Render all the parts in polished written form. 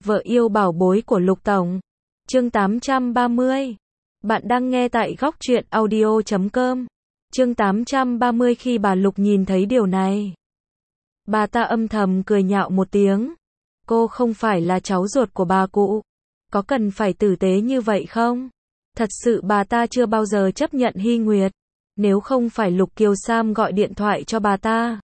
Vợ yêu bảo bối của Lục Tổng. Chương 830. Bạn đang nghe tại Góc Truyện Audio.com. Chương 830. Khi bà Lục nhìn thấy điều này, bà ta âm thầm cười nhạo một tiếng. Cô không phải là cháu ruột của bà cụ. Có cần phải tử tế như vậy không? Thật sự bà ta chưa bao giờ chấp nhận Hy Nguyệt. Nếu không phải Lục Kiều Sam gọi điện thoại cho bà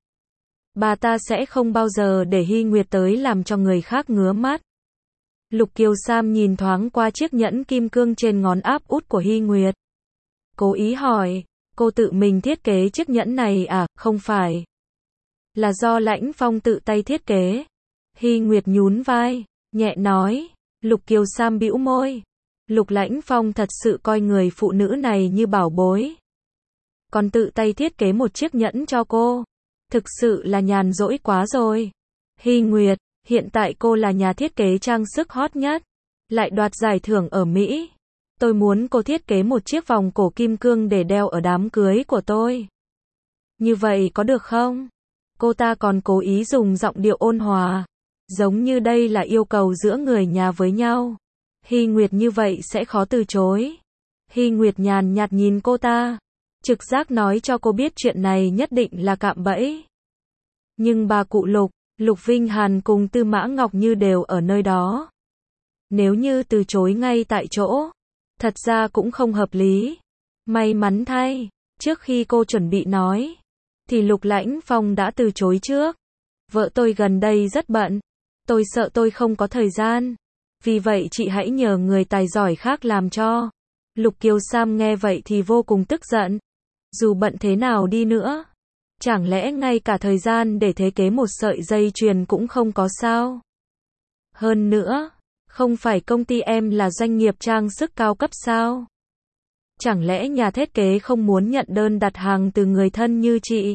ta sẽ không bao giờ để Hy Nguyệt tới làm cho người khác ngứa mắt. Lục Kiều Sam nhìn thoáng qua chiếc nhẫn kim cương trên ngón áp út của Hy Nguyệt. Cố ý hỏi, cô tự mình thiết kế chiếc nhẫn này à? Không phải. Là do Lãnh Phong tự tay thiết kế. Hy Nguyệt nhún vai, nhẹ nói. Lục Kiều Sam bĩu môi. Lục Lãnh Phong thật sự coi người phụ nữ này như bảo bối. Còn tự tay thiết kế một chiếc nhẫn cho cô. Thực sự là nhàn rỗi quá rồi. Hy Nguyệt, hiện tại cô là nhà thiết kế trang sức hot nhất, lại đoạt giải thưởng ở Mỹ. Tôi muốn cô thiết kế một chiếc vòng cổ kim cương để đeo ở đám cưới của tôi. Như vậy có được không? Cô ta còn cố ý dùng giọng điệu ôn hòa, giống như đây là yêu cầu giữa người nhà với nhau. Hy Nguyệt như vậy sẽ khó từ chối. Hy Nguyệt nhàn nhạt nhìn cô ta, trực giác nói cho cô biết chuyện này nhất định là cạm bẫy. Nhưng bà cụ Lục, Lục Vinh Hàn cùng Tư Mã Ngọc Như đều ở nơi đó. Nếu như từ chối ngay tại chỗ, thật ra cũng không hợp lý. May mắn thay, trước khi cô chuẩn bị nói, thì Lục Lãnh Phong đã từ chối trước. Vợ tôi gần đây rất bận, tôi sợ tôi không có thời gian. Vì vậy chị hãy nhờ người tài giỏi khác làm cho. Lục Kiều Sam nghe vậy thì vô cùng tức giận. Dù bận thế nào đi nữa, chẳng lẽ ngay cả thời gian để thiết kế một sợi dây chuyền cũng không có sao? Hơn nữa, không phải công ty em là doanh nghiệp trang sức cao cấp sao? Chẳng lẽ nhà thiết kế không muốn nhận đơn đặt hàng từ người thân như chị?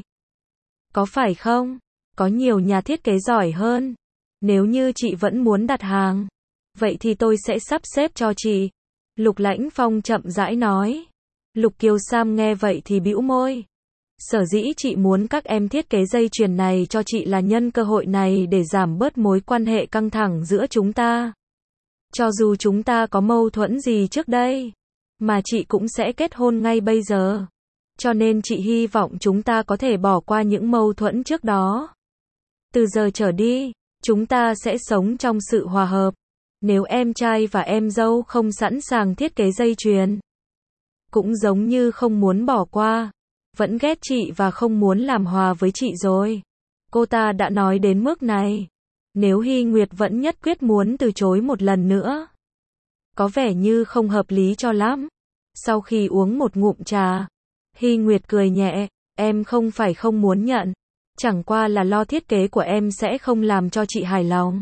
Có phải không? Có nhiều nhà thiết kế giỏi hơn. Nếu như chị vẫn muốn đặt hàng, vậy thì tôi sẽ sắp xếp cho chị. Lục Lãnh Phong chậm rãi nói. Lục Kiều Sam nghe vậy thì bĩu môi. Sở dĩ chị muốn các em thiết kế dây chuyền này cho chị là nhân cơ hội này để giảm bớt mối quan hệ căng thẳng giữa chúng ta. Cho dù chúng ta có mâu thuẫn gì trước đây, mà chị cũng sẽ kết hôn ngay bây giờ. Cho nên chị hy vọng chúng ta có thể bỏ qua những mâu thuẫn trước đó. Từ giờ trở đi, chúng ta sẽ sống trong sự hòa hợp. Nếu em trai và em dâu không sẵn sàng thiết kế dây chuyền, cũng giống như không muốn bỏ qua, vẫn ghét chị và không muốn làm hòa với chị rồi. Cô ta đã nói đến mức này. Nếu Hy Nguyệt vẫn nhất quyết muốn từ chối một lần nữa, có vẻ như không hợp lý cho lắm. Sau khi uống một ngụm trà, Hy Nguyệt cười nhẹ. Em không phải không muốn nhận, chẳng qua là lo thiết kế của em sẽ không làm cho chị hài lòng.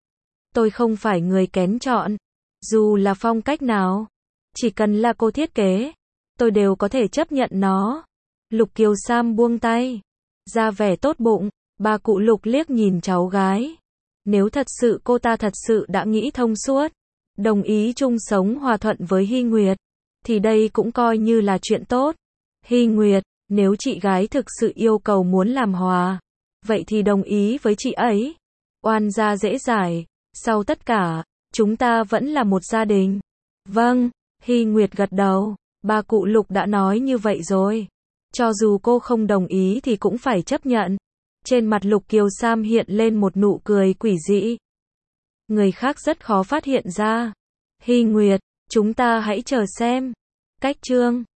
Tôi không phải người kén chọn. Dù là phong cách nào, chỉ cần là cô thiết kế, tôi đều có thể chấp nhận nó. Lục Kiều Sam buông tay, ra vẻ tốt bụng. Bà cụ Lục liếc nhìn cháu gái. Nếu thật sự cô ta thật sự đã nghĩ thông suốt, đồng ý chung sống hòa thuận với Hy Nguyệt, thì đây cũng coi như là chuyện tốt. Hy Nguyệt, nếu chị gái thực sự yêu cầu muốn làm hòa, vậy thì đồng ý với chị ấy. Oan gia dễ giải, sau tất cả, chúng ta vẫn là một gia đình. Vâng, Hy Nguyệt gật đầu. Bà cụ Lục đã nói như vậy rồi, cho dù cô không đồng ý thì cũng phải chấp nhận. Trên mặt Lục Kiều Sam hiện lên một nụ cười quỷ dị. Người khác rất khó phát hiện ra. Hy Nguyệt, chúng ta hãy chờ xem. Cách chương